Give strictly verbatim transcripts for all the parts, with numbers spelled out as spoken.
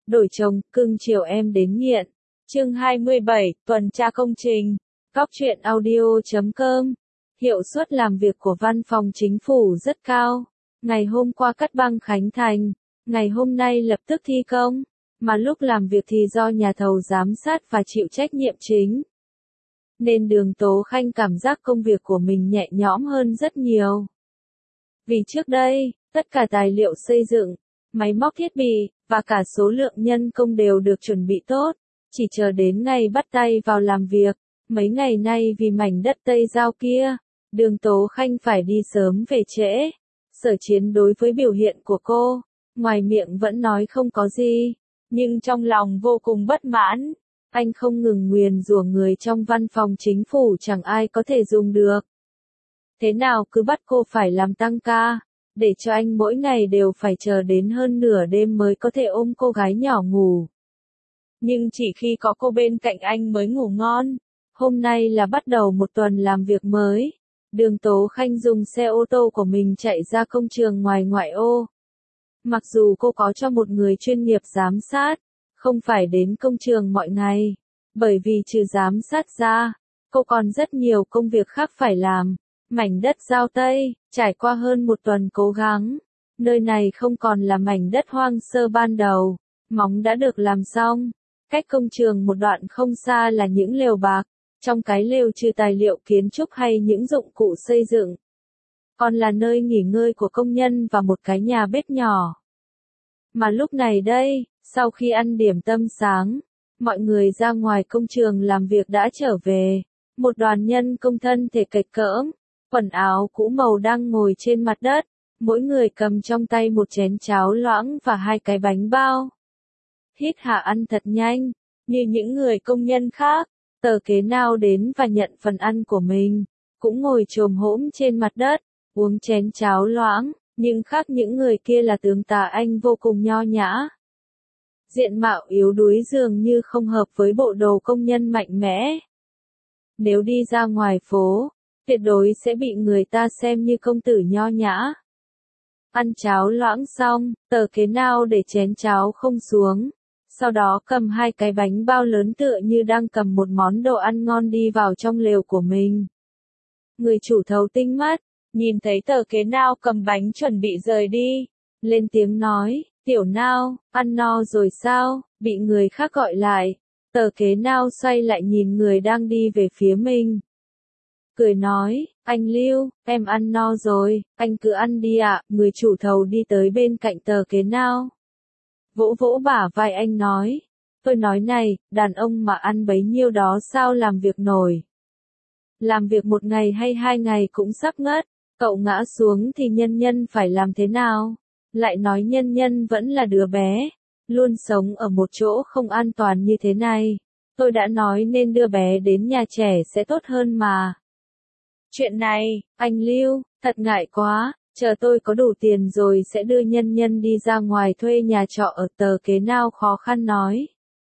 đổi chồng, cưng chiều em đến nghiện. Chương hai mươi bảy, tuần tra công trình. Góc truyện audio chấm com. Hiệu suất làm việc của văn phòng chính phủ rất cao. Ngày hôm qua cắt băng khánh thành, ngày hôm nay lập tức thi công, mà lúc làm việc thì do nhà thầu giám sát và chịu trách nhiệm chính. Nên Đường Tố Khanh cảm giác công việc của mình nhẹ nhõm hơn rất nhiều. Vì trước đây, tất cả tài liệu xây dựng, máy móc thiết bị, và cả số lượng nhân công đều được chuẩn bị tốt, chỉ chờ đến ngày bắt tay vào làm việc. Mấy ngày nay vì mảnh đất Tây Giao kia, Đường Tố Khanh phải đi sớm về trễ. Sở Chiến đối với biểu hiện của cô, ngoài miệng vẫn nói không có gì, nhưng trong lòng vô cùng bất mãn. Anh không ngừng nguyền rủa người trong văn phòng chính phủ chẳng ai có thể dùng được. Thế nào cứ bắt cô phải làm tăng ca, để cho anh mỗi ngày đều phải chờ đến hơn nửa đêm mới có thể ôm cô gái nhỏ ngủ. Nhưng chỉ khi có cô bên cạnh anh mới ngủ ngon. Hôm nay là bắt đầu một tuần làm việc mới. Đường Tố Khanh dùng xe ô tô của mình chạy ra công trường ngoài ngoại ô. Mặc dù cô có cho một người chuyên nghiệp giám sát, không phải đến công trường mọi ngày, bởi vì trừ giám sát ra, cô còn rất nhiều công việc khác phải làm. Mảnh đất Giao Tây, trải qua hơn một tuần cố gắng, nơi này không còn là mảnh đất hoang sơ ban đầu, móng đã được làm xong. Cách công trường một đoạn không xa là những lều bạc, trong cái lều trừ tài liệu kiến trúc hay những dụng cụ xây dựng, còn là nơi nghỉ ngơi của công nhân và một cái nhà bếp nhỏ. Mà lúc này đây, sau khi ăn điểm tâm sáng, mọi người ra ngoài công trường làm việc đã trở về. Một đoàn nhân công thân thể kệch cỡm, quần áo cũ màu đang ngồi trên mặt đất, mỗi người cầm trong tay một chén cháo loãng và hai cái bánh bao. Hít hà ăn thật nhanh, như những người công nhân khác. Tờ kế nào đến và nhận phần ăn của mình, cũng ngồi chồm hổm trên mặt đất, uống chén cháo loãng, nhưng khác những người kia là tướng tá anh vô cùng nho nhã. Diện mạo yếu đuối dường như không hợp với bộ đồ công nhân mạnh mẽ. Nếu đi ra ngoài phố, tuyệt đối sẽ bị người ta xem như công tử nho nhã. Ăn cháo loãng xong, tờ kế nào để chén cháo không xuống. Sau đó cầm hai cái bánh bao lớn tựa như đang cầm một món đồ ăn ngon đi vào trong lều của mình. Người chủ thầu tinh mắt, nhìn thấy tờ kế nào cầm bánh chuẩn bị rời đi, lên tiếng nói, tiểu nào, ăn no rồi sao, bị người khác gọi lại. Tờ kế nào xoay lại nhìn người đang đi về phía mình. Cười nói, anh Lưu, em ăn no rồi, anh cứ ăn đi ạ. Người chủ thầu đi tới bên cạnh tờ kế nào. Vỗ vỗ bả vai anh nói, tôi nói này, đàn ông mà ăn bấy nhiêu đó sao làm việc nổi. Làm việc một ngày hay hai ngày cũng sắp ngất, cậu ngã xuống thì nhân nhân phải làm thế nào? Lại nói nhân nhân vẫn là đứa bé, luôn sống ở một chỗ không an toàn như thế này. Tôi đã nói nên đưa bé đến nhà trẻ sẽ tốt hơn mà. Chuyện này, anh Lưu, thật ngại quá. Chờ tôi có đủ tiền rồi sẽ đưa nhân nhân đi ra ngoài thuê nhà trọ ở tờ kế nào khó khăn nói.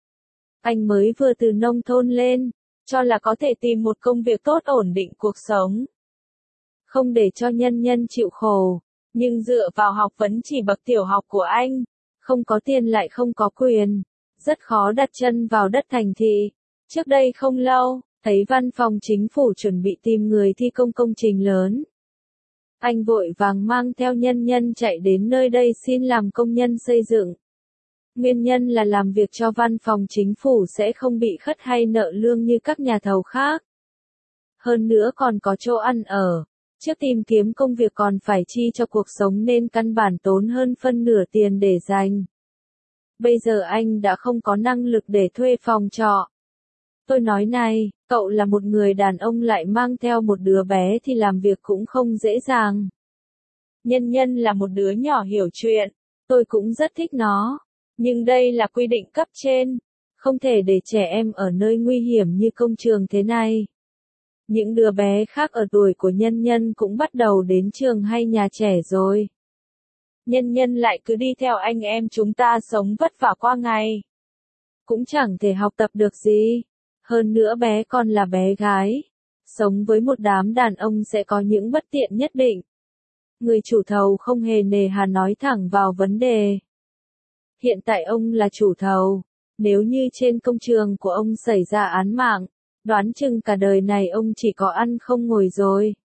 Anh mới vừa từ nông thôn lên, cho là có thể tìm một công việc tốt ổn định cuộc sống. Không để cho nhân nhân chịu khổ, nhưng dựa vào học vấn chỉ bậc tiểu học của anh, không có tiền lại không có quyền, rất khó đặt chân vào đất thành thị. Trước đây không lâu, thấy văn phòng chính phủ chuẩn bị tìm người thi công công trình lớn. Anh vội vàng mang theo nhân nhân chạy đến nơi đây xin làm công nhân xây dựng. Nguyên nhân là làm việc cho văn phòng chính phủ sẽ không bị khất hay nợ lương như các nhà thầu khác. Hơn nữa còn có chỗ ăn ở. Trước tìm kiếm công việc còn phải chi cho cuộc sống nên căn bản tốn hơn phân nửa tiền để dành. Bây giờ anh đã không có năng lực để thuê phòng trọ. Tôi nói này, cậu là một người đàn ông lại mang theo một đứa bé thì làm việc cũng không dễ dàng. Nhân nhân là một đứa nhỏ hiểu chuyện, tôi cũng rất thích nó. Nhưng đây là quy định cấp trên, không thể để trẻ em ở nơi nguy hiểm như công trường thế này. Những đứa bé khác ở tuổi của nhân nhân cũng bắt đầu đến trường hay nhà trẻ rồi. Nhân nhân lại cứ đi theo anh em chúng ta sống vất vả qua ngày. Cũng chẳng thể học tập được gì. Hơn nữa bé còn là bé gái. Sống với một đám đàn ông sẽ có những bất tiện nhất định. Người chủ thầu không hề nề hà nói thẳng vào vấn đề. Hiện tại ông là chủ thầu. Nếu như trên công trường của ông xảy ra án mạng, đoán chừng cả đời này ông chỉ có ăn không ngồi rồi.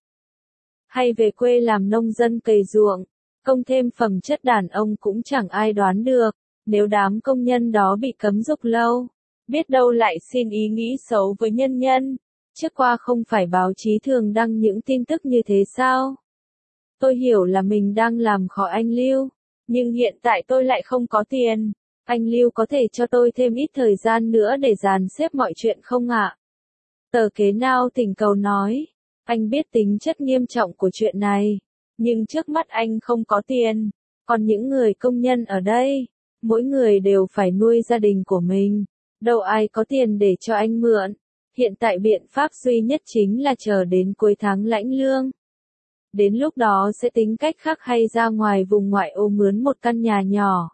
Hay về quê làm nông dân cày ruộng, công thêm phẩm chất đàn ông cũng chẳng ai đoán được. Nếu đám công nhân đó bị cấm dục lâu, biết đâu lại xin ý nghĩ xấu với nhân nhân. Trước qua không phải báo chí thường đăng những tin tức như thế sao? Tôi hiểu là mình đang làm khó anh Lưu, nhưng hiện tại tôi lại không có tiền. Anh Lưu có thể cho tôi thêm ít thời gian nữa để dàn xếp mọi chuyện không ạ? Tờ Kế Nao thỉnh cầu nói, anh biết tính chất nghiêm trọng của chuyện này, nhưng trước mắt anh không có tiền, còn những người công nhân ở đây, mỗi người đều phải nuôi gia đình của mình, đâu ai có tiền để cho anh mượn. Hiện tại biện pháp duy nhất chính là chờ đến cuối tháng lãnh lương. Đến lúc đó sẽ tính cách khác hay ra ngoài vùng ngoại ô mướn một căn nhà nhỏ.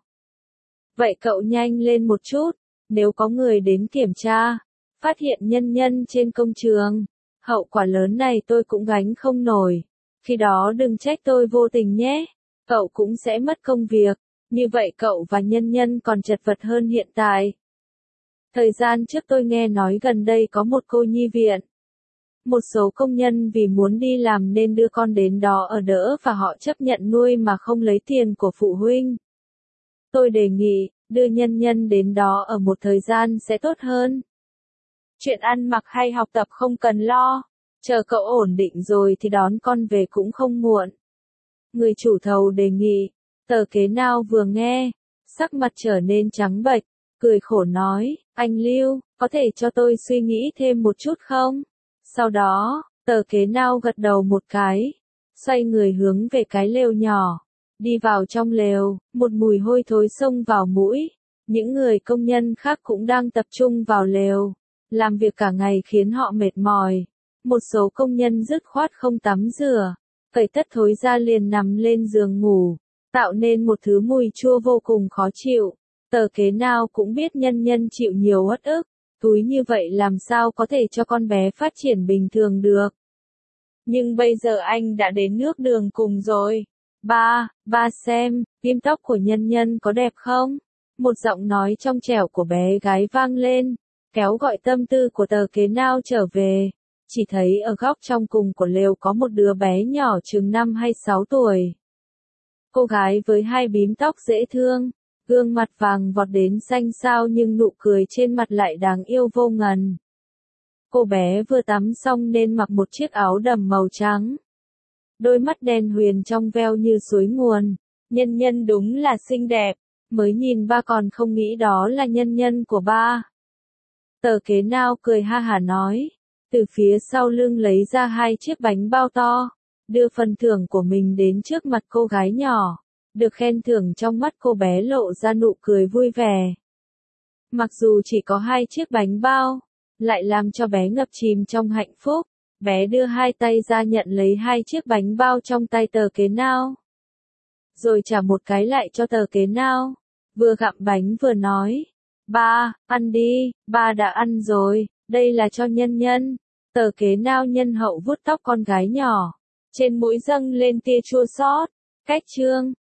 Vậy cậu nhanh lên một chút, nếu có người đến kiểm tra, phát hiện nhân nhân trên công trường, hậu quả lớn này tôi cũng gánh không nổi. Khi đó đừng trách tôi vô tình nhé, cậu cũng sẽ mất công việc, như vậy cậu và nhân nhân còn chật vật hơn hiện tại. Thời gian trước tôi nghe nói gần đây có một cô nhi viện. Một số công nhân vì muốn đi làm nên đưa con đến đó ở đỡ và họ chấp nhận nuôi mà không lấy tiền của phụ huynh. Tôi đề nghị, đưa nhân nhân đến đó ở một thời gian sẽ tốt hơn. Chuyện ăn mặc hay học tập không cần lo, chờ cậu ổn định rồi thì đón con về cũng không muộn. Người chủ thầu đề nghị, tờ Kế Nao vừa nghe, sắc mặt trở nên trắng bệch, cười khổ nói, anh Lưu, có thể cho tôi suy nghĩ thêm một chút không? Sau đó, tờ Kế Nao gật đầu một cái, xoay người hướng về cái lều nhỏ, đi vào trong lều, một mùi hôi thối xông vào mũi. Những người công nhân khác cũng đang tập trung vào lều, làm việc cả ngày khiến họ mệt mỏi. Một số công nhân dứt khoát không tắm rửa, cởi tất thối ra liền nằm lên giường ngủ, tạo nên một thứ mùi chua vô cùng khó chịu. Tờ Kế Nao cũng biết nhân nhân chịu nhiều uất ức, túi như vậy làm sao có thể cho con bé phát triển bình thường được. Nhưng bây giờ anh đã đến nước đường cùng rồi. Ba, ba xem, ghim tóc của nhân nhân có đẹp không? Một giọng nói trong trẻo của bé gái vang lên, kéo gọi tâm tư của tờ Kế Nao trở về. Chỉ thấy ở góc trong cùng của lều có một đứa bé nhỏ chừng năm hay sáu tuổi. Cô gái với hai bím tóc dễ thương, gương mặt vàng vọt đến xanh xao nhưng nụ cười trên mặt lại đáng yêu vô ngần. Cô bé vừa tắm xong nên mặc một chiếc áo đầm màu trắng. Đôi mắt đen huyền trong veo như suối nguồn. Nhân nhân đúng là xinh đẹp, mới nhìn ba còn không nghĩ đó là nhân nhân của ba. Tờ Kế Nao cười ha hả nói, từ phía sau lưng lấy ra hai chiếc bánh bao to, đưa phần thưởng của mình đến trước mặt cô gái nhỏ. Được khen thưởng trong mắt cô bé lộ ra nụ cười vui vẻ. Mặc dù chỉ có hai chiếc bánh bao, lại làm cho bé ngập chìm trong hạnh phúc. Bé đưa hai tay ra nhận lấy hai chiếc bánh bao trong tay tờ Kế Nao. Rồi trả một cái lại cho tờ Kế Nao. Vừa gặm bánh vừa nói. Ba, ăn đi, ba đã ăn rồi, đây là cho nhân nhân. Tờ Kế Nao nhân hậu vuốt tóc con gái nhỏ. Trên mũi dâng lên tia chua xót. Cách chương.